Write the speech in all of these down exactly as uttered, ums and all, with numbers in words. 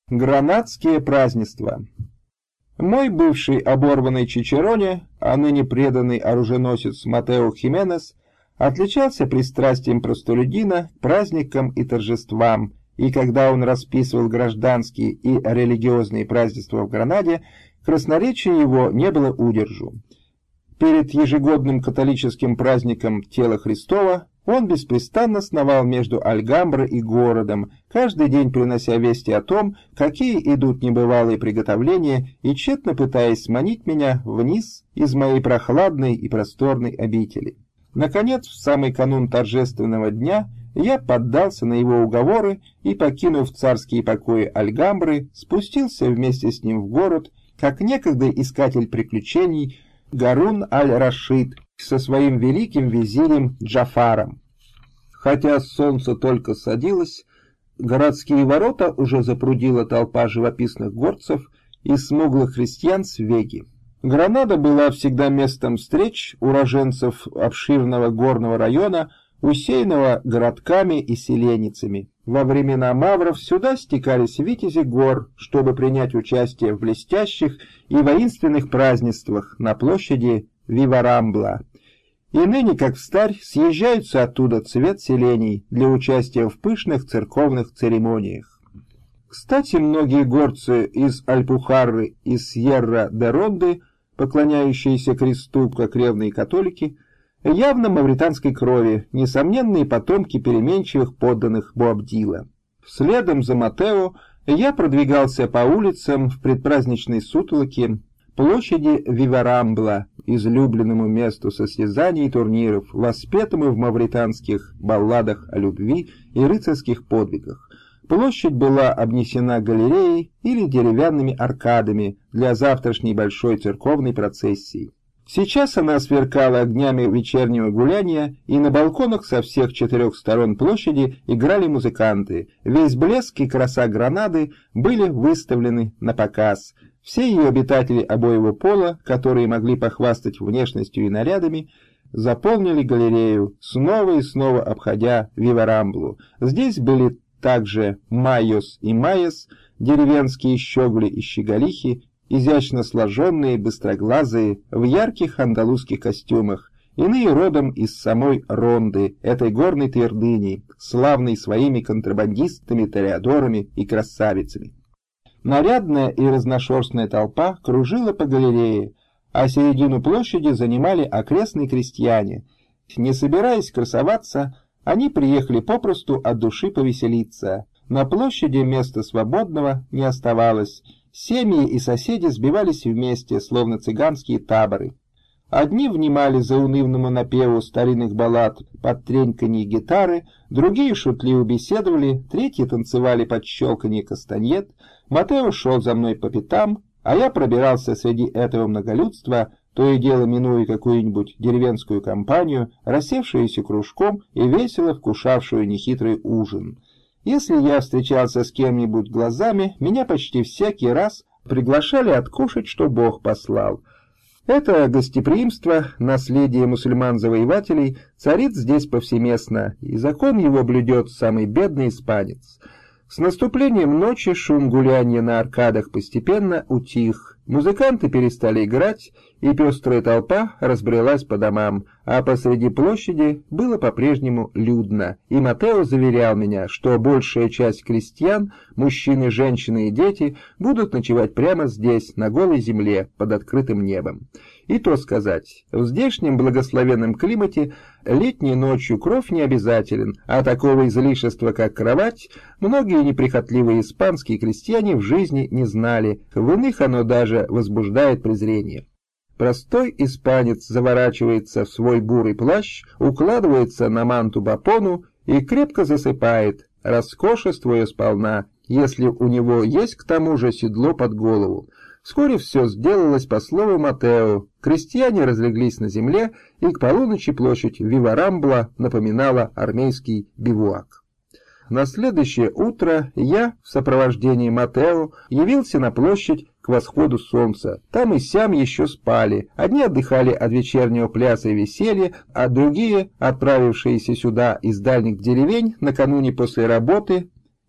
Гранадские празднества. Мой бывший оборванный чичероне, а ныне преданный оруженосец Матео Хименес, отличался пристрастием простолюдина к праздникам и торжествам, и когда он расписывал гражданские и религиозные празднества в Гранаде, красноречия его не было удержу. Перед ежегодным католическим праздником Тела Христова он беспрестанно сновал между Альгамброй и городом, каждый день принося вести о том, какие идут небывалые приготовления, и тщетно пытаясь сманить меня вниз из моей прохладной и просторной обители. Наконец, в самый канун торжественного дня я поддался на его уговоры и, покинув царские покои Альгамбры, спустился вместе с ним в город, как некогда искатель приключений Гарун аль-Рашид со своим великим визирем Джафаром. Хотя солнце только садилось, городские ворота уже запрудила толпа живописных горцев и смуглых христиан с Веги. Гранада была всегда местом встреч уроженцев обширного горного района, усеянного городками и селеницами. Во времена мавров сюда стекались витязи гор, чтобы принять участие в блестящих и воинственных празднествах на площади Виварамбла. И ныне, как встарь, съезжаются оттуда цвет селений для участия в пышных церковных церемониях. Кстати, многие горцы из Альпухарры и Сьерра-де-Ронды, поклоняющиеся кресту как ревные католики, явно мавританской крови, несомненные потомки переменчивых подданных Боабдила. Следом за Матео я продвигался по улицам в предпраздничной сутолоке площади Виварамбла, излюбленному месту состязаний и турниров, воспетому в мавританских балладах о любви и рыцарских подвигах. Площадь была обнесена галереей или деревянными аркадами для завтрашней большой церковной процессии. Сейчас она сверкала огнями вечернего гуляния, и на балконах со всех четырех сторон площади играли музыканты. Весь блеск и краса Гранады были выставлены на показ. Все ее обитатели обоего пола, которые могли похвастать внешностью и нарядами, заполнили галерею, снова и снова обходя Виварамблу. Здесь были также майос и майес, деревенские щеголи и щеголихи, изящно сложенные, быстроглазые, в ярких андалузских костюмах, иные родом из самой Ронды, этой горной твердыни, славной своими контрабандистами, тореадорами и красавицами. Нарядная и разношерстная толпа кружила по галерее, а середину площади занимали окрестные крестьяне. Не собираясь красоваться, они приехали попросту от души повеселиться. На площади места свободного не оставалось. Семьи и соседи сбивались вместе, словно цыганские таборы. Одни внимали заунывному напеву старинных баллад под треньканье гитары, другие шутливо беседовали, третьи танцевали под щелканье кастаньет. Матео шел за мной по пятам, а я пробирался среди этого многолюдства, то и дело минуя какую-нибудь деревенскую компанию, рассевшуюся кружком и весело вкушавшую нехитрый ужин. Если я встречался с кем-нибудь глазами, меня почти всякий раз приглашали откушать, что Бог послал. Это гостеприимство, наследие мусульман-завоевателей, царит здесь повсеместно, и закон его блюдет самый бедный испанец. С наступлением ночи шум гуляния на аркадах постепенно утих. Музыканты перестали играть, и пестрая толпа разбрелась по домам, а посреди площади было по-прежнему людно, и Матео заверял меня, что большая часть крестьян, мужчины, женщины и дети, будут ночевать прямо здесь, на голой земле, под открытым небом. И то сказать, в здешнем благословенном климате летней ночью кров не обязателен, а такого излишества, как кровать, многие неприхотливые испанские крестьяне в жизни не знали, в иных оно даже возбуждает презрение. Простой испанец заворачивается в свой бурый плащ, укладывается на манту-бапону и крепко засыпает, роскошествуя сполна, если у него есть к тому же седло под голову. Вскоре все сделалось по слову Матео. Крестьяне разлеглись на земле, и к полуночи площадь Виварамбла напоминала армейский бивуак. На следующее утро я в сопровождении Матео явился на площадь к восходу солнца. Там и сям еще спали. Одни отдыхали от вечернего пляса и веселья, а другие, отправившиеся сюда из дальних деревень накануне после работы,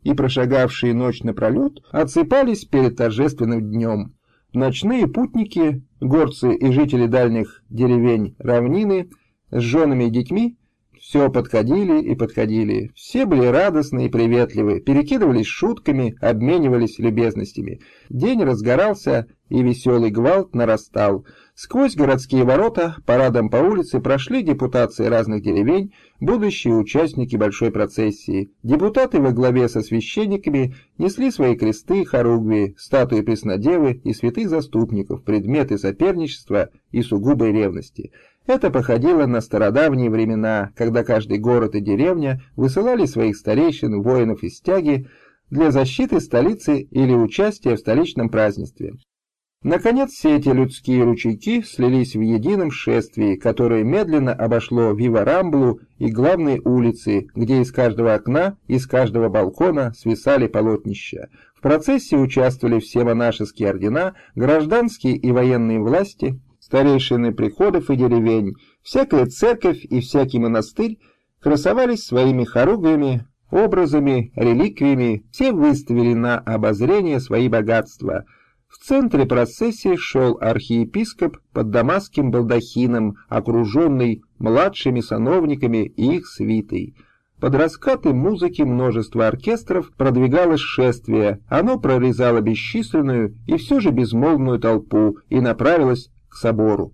и прошагавшие ночь напролет отсыпались перед торжественным днем. Ночные путники, горцы и жители дальних деревень равнины с женами и детьми все подходили и подходили. Все были радостны и приветливы, перекидывались шутками, обменивались любезностями. День разгорался, и веселый гвалт нарастал. Сквозь городские ворота парадом по улице прошли депутации разных деревень, будущие участники большой процессии. Депутаты во главе со священниками несли свои кресты, хоругви, статуи Преснодевы и святых заступников, предметы соперничества и сугубой ревности. Это походило на стародавние времена, когда каждый город и деревня высылали своих старейшин, воинов и стяги для защиты столицы или участия в столичном празднестве. Наконец, все эти людские ручейки слились в едином шествии, которое медленно обошло Вива-Рамблу и главные улицы, где из каждого окна, из каждого балкона свисали полотнища. В процессе участвовали все монашеские ордена, гражданские и военные власти, старейшины приходов и деревень. Всякая церковь и всякий монастырь красовались своими хоругвями, образами, реликвиями, все выставили на обозрение свои богатства. В центре процессии шел архиепископ под дамасским балдахином, окруженный младшими сановниками и их свитой. Под раскаты музыки множество оркестров продвигалось шествие, оно прорезало бесчисленную и все же безмолвную толпу и направилось к собору.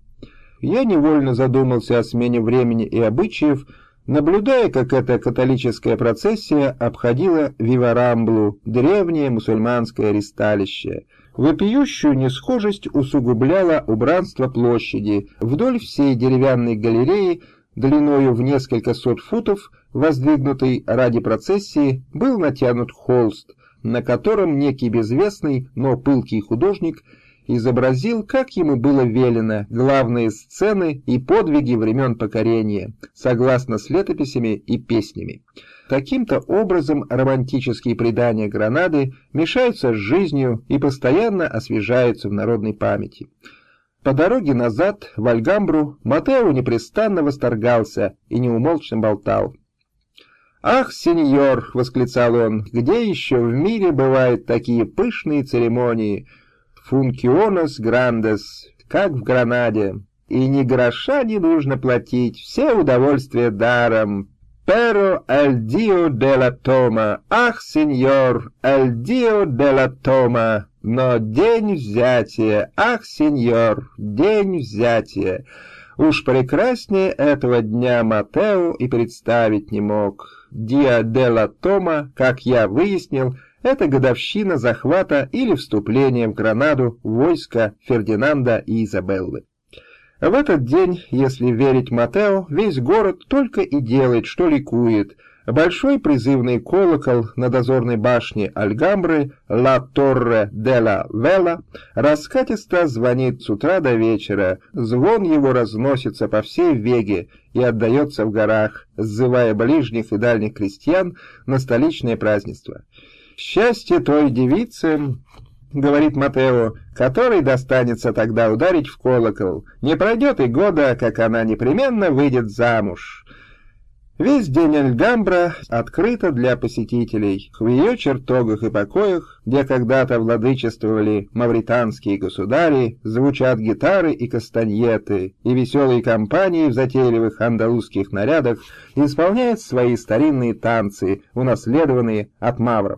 Я невольно задумался о смене времени и обычаев, наблюдая, как эта католическая процессия обходила Вива-Рамблу, древнее мусульманское ристалище. Вопиющую несхожесть усугубляло убранство площади. Вдоль всей деревянной галереи, длиною в несколько сот футов, воздвигнутый ради процессии, был натянут холст, на котором некий безвестный, но пылкий художник изобразил, как ему было велено, главные сцены и подвиги времен покорения, согласно с летописями и песнями. Таким-то образом романтические предания Гранады мешаются с жизнью и постоянно освежаются в народной памяти. По дороге назад в Альгамбру Матео непрестанно восторгался и неумолчно болтал. «Ах, сеньор!» — восклицал он, — «где еще в мире бывают такие пышные церемонии? Функионес грандес, как в Гранаде, и ни гроша не нужно платить, все удовольствия даром. Pero el día de la toma, ах, сеньор, el día de la toma, но день взятия, ах, сеньор, день взятия». Уж прекраснее этого дня Матео и представить не мог. Dia de la Toma, как я выяснил, это годовщина захвата или вступления в Гранаду войска Фердинанда и Изабеллы. В этот день, если верить Матео, весь город только и делает, что ликует. Большой призывный колокол на дозорной башне Альгамбры «La Torre de la Vela» раскатисто звонит с утра до вечера. Звон его разносится по всей Веге и отдается в горах, сзывая ближних и дальних крестьян на столичное празднество. «Счастье той девице, — говорит Матео, — которой достанется тогда ударить в колокол. Не пройдет и года, как она непременно выйдет замуж». Весь день Альгамбра открыта для посетителей. В ее чертогах и покоях, где когда-то владычествовали мавританские государи, звучат гитары и кастаньеты, и веселые компании в затейливых андалузских нарядах исполняют свои старинные танцы, унаследованные от мавров.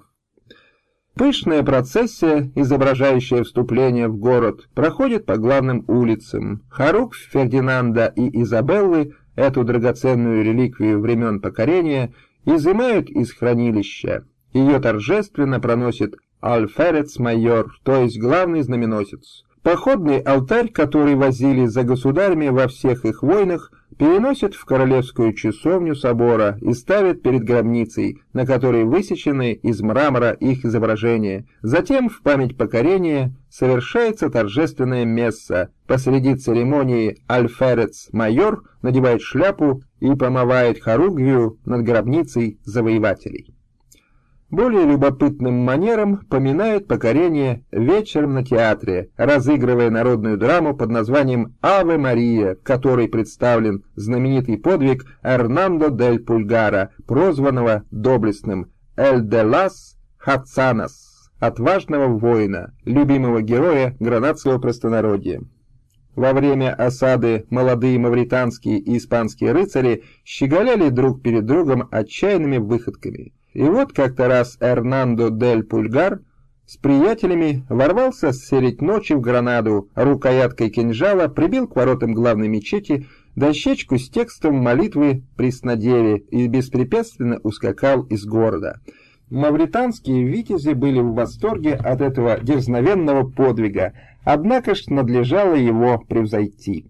Пышная процессия, изображающая вступление в город, проходит по главным улицам. Хоругвь Фердинанда и Изабеллы, эту драгоценную реликвию времен покорения, изымают из хранилища. Ее торжественно проносит альферец-майор, то есть главный знаменосец. Походный алтарь, который возили за государями во всех их войнах, переносят в королевскую часовню собора и ставят перед гробницей, на которой высечены из мрамора их изображения. Затем в память покорения совершается торжественное месса. Посреди церемонии альферец-майор надевает шляпу и помывает хоругвию над гробницей завоевателей. Более любопытным манером поминают покорение вечером на театре, разыгрывая народную драму под названием «Аве Мария», в которой представлен знаменитый подвиг Эрнандо дель Пульгара, прозванного доблестным «Эль де лас Хацанас, отважного воина, любимого героя гранадского простонародья. Во время осады молодые мавританские и испанские рыцари щеголяли друг перед другом отчаянными выходками. И вот как-то раз Эрнандо дель Пульгар с приятелями ворвался средь ночи в Гранаду, рукояткой кинжала прибил к воротам главной мечети дощечку с текстом молитвы Преснодеве и беспрепятственно ускакал из города. Мавританские витязи были в восторге от этого дерзновенного подвига, однако ж надлежало его превзойти.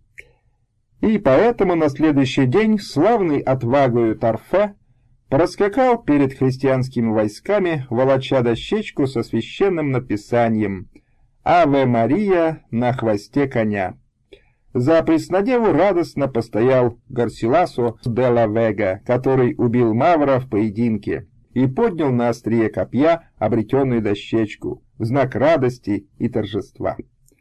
И поэтому на следующий день славный отвагою Торфе проскакал перед христианскими войсками, волоча дощечку со священным написанием «Аве Мария» на хвосте коня. За Преснодеву радостно постоял Гарсиласо де ла Вега, который убил Мавра в поединке, и поднял на острие копья обретенную дощечку в знак радости и торжества.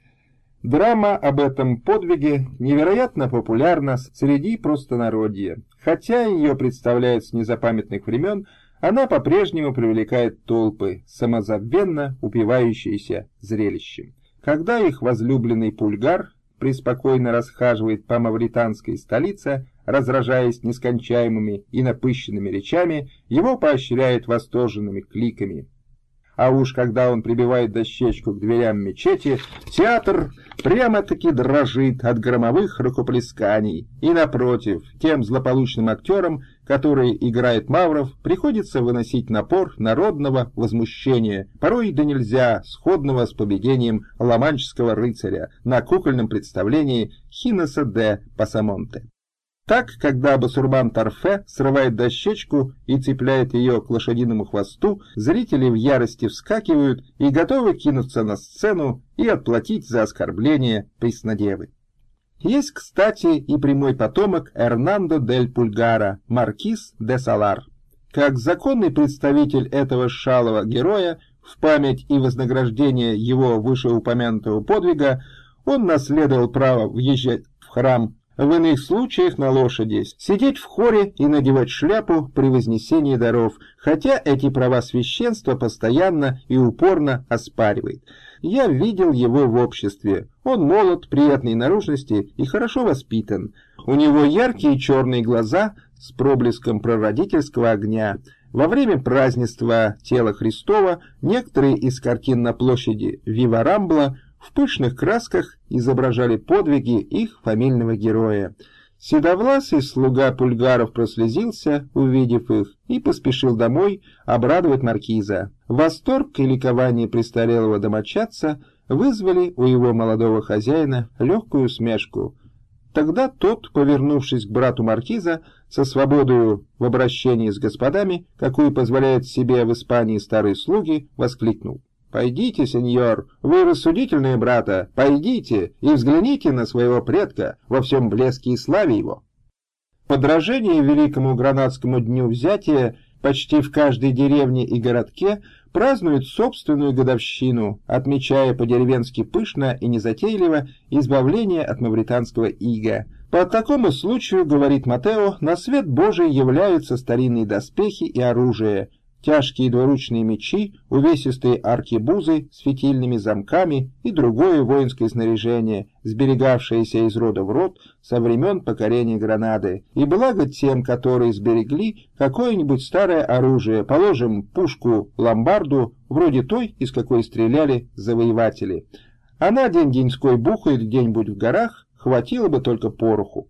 Драма об этом подвиге невероятно популярна среди простонародья. Хотя ее представляют с незапамятных времен, она по-прежнему привлекает толпы, самозабвенно упивающиеся зрелищем. Когда их возлюбленный Пульгар преспокойно расхаживает по мавританской столице, разражаясь нескончаемыми и напыщенными речами, его поощряют восторженными кликами. А уж когда он прибивает дощечку к дверям мечети, театр прямо-таки дрожит от громовых рукоплесканий, и напротив, тем злополучным актерам, которые играют мавров, приходится выносить напор народного возмущения, порой да нельзя сходного с поведением ла-манческого рыцаря на кукольном представлении Хинеса де Пасамонте. Так, когда басурман Торфе срывает дощечку и цепляет ее к лошадиному хвосту, зрители в ярости вскакивают и готовы кинуться на сцену и отплатить за оскорбление Преснодевы. Есть, кстати, и прямой потомок Эрнандо дель Пульгара, маркиз де Салар. Как законный представитель этого шалого героя, в память и вознаграждение его вышеупомянутого подвига, он наследовал право въезжать в храм, в иных случаях на лошади, сидеть в хоре и надевать шляпу при вознесении даров, хотя эти права священства постоянно и упорно оспаривает. Я видел его в обществе. Он молод, приятной наружности и хорошо воспитан. У него яркие черные глаза с проблеском прародительского огня. Во время празднества Тела Христова некоторые из картин на площади Вива Рамбла в пышных красках изображали подвиги их фамильного героя. Седовласый слуга Пульгаров прослезился, увидев их, и поспешил домой обрадовать маркиза. Восторг и ликование престарелого домочадца вызвали у его молодого хозяина легкую усмешку. Тогда тот, повернувшись к брату маркиза, со свободою в обращении с господами, какую позволяют себе в Испании старые слуги, воскликнул: «Пойдите, сеньор, вы рассудительные брата, пойдите и взгляните на своего предка во всем блеске и славе его». В подражение великому гранадскому дню взятия почти в каждой деревне и городке празднуют собственную годовщину, отмечая по-деревенски пышно и незатейливо избавление от мавританского ига. По такому случаю, говорит Матео, на свет Божий являются старинные доспехи и оружие, тяжкие двуручные мечи, увесистые аркебузы с фитильными замками и другое воинское снаряжение, сберегавшееся из рода в род со времен покорения Гранады. И благо тем, которые сберегли какое-нибудь старое оружие, положим пушку-ламбарду, вроде той, из какой стреляли завоеватели. Она день-деньской бухает где-нибудь в горах, хватило бы только пороху.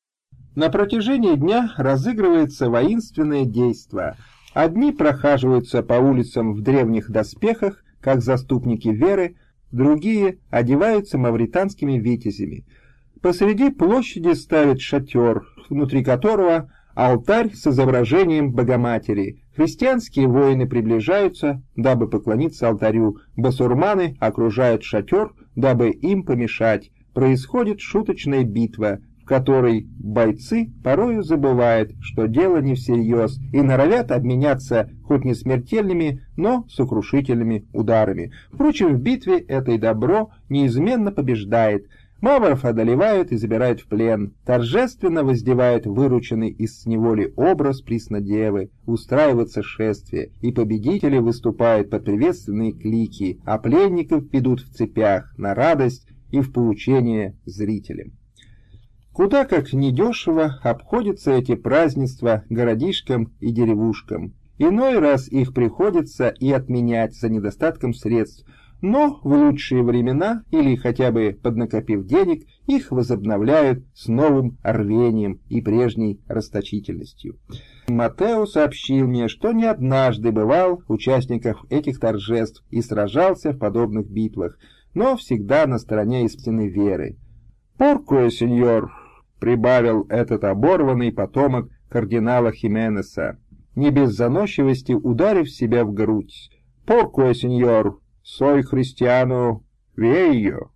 На протяжении дня разыгрывается воинственное действо. Одни прохаживаются по улицам в древних доспехах, как заступники веры, другие одеваются мавританскими витязями. Посреди площади ставят шатер, внутри которого алтарь с изображением Богоматери. Христианские воины приближаются, дабы поклониться алтарю. Басурманы окружают шатер, дабы им помешать. Происходит шуточная битва, в которой бойцы порою забывают, что дело не всерьез, и норовят обменяться хоть не смертельными, но сокрушительными ударами. Впрочем, в битве этой добро неизменно побеждает. Мавров одолевают и забирают в плен, торжественно воздевают вырученный из неволи образ Преснодевы, устраивается шествие, и победители выступают под приветственные клики, а пленников ведут в цепях на радость и в поучение зрителям. Куда как недешево обходятся эти празднества городишкам и деревушкам. Иной раз их приходится и отменять за недостатком средств, но в лучшие времена, или хотя бы поднакопив денег, их возобновляют с новым рвением и прежней расточительностью. Матео сообщил мне, что не однажды бывал участников этих торжеств и сражался в подобных битвах, но всегда на стороне истинной веры. «Поркуэ, сеньор», — прибавил этот оборванный потомок кардинала Хименеса, не без заносчивости ударив себя в грудь. «Поркуэ, сеньор, soy cristiano viejo».